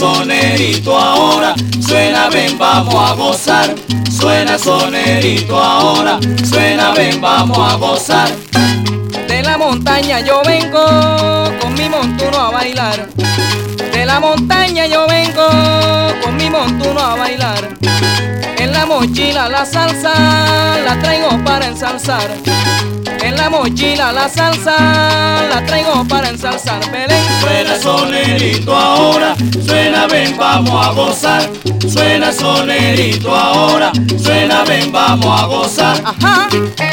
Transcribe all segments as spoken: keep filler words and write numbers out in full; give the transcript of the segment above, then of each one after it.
sonerito ahora, suena, ven, vamos a gozar. Suena sonerito ahora, suena, ven, vamos a gozar. De la montaña yo vengo con mi montuno a bailar. De la montaña yo vengo con mi montuno a bailar. En la mochila la salsa la traigo para ensalzar. En la mochila la salsa la traigo para ensalzar. Belén. Suena sonerito ahora, suena, ven, vamos a gozar. Suena sonerito ahora, suena, ven, vamos a gozar. Ajá.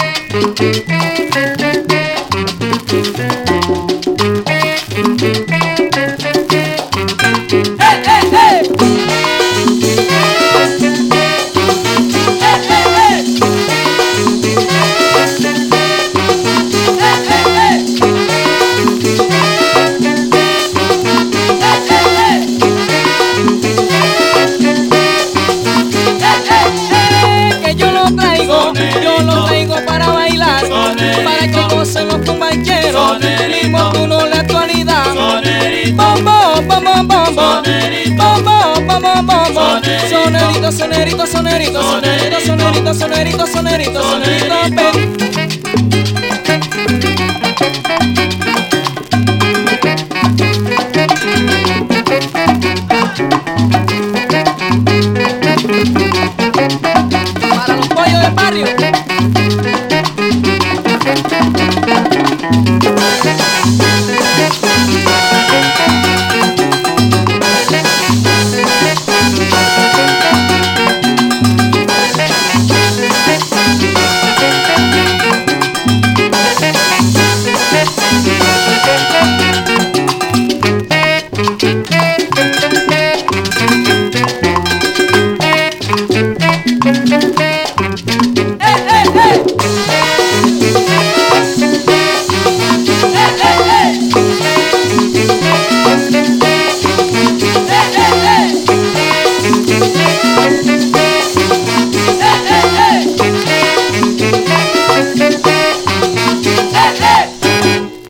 Yo lo traigo para bailar, sonerito, para que gocen los compañeros. Mi montuno la actualidad. Bom, bom, bom, bom, bom, bom. Bom, bom, bom, bom, bom, bom. Sonerito, sonerito, sonerito, sonerito, sonerito, sonerito, sonerito, sonerito, ven. Para los pollos del barrio.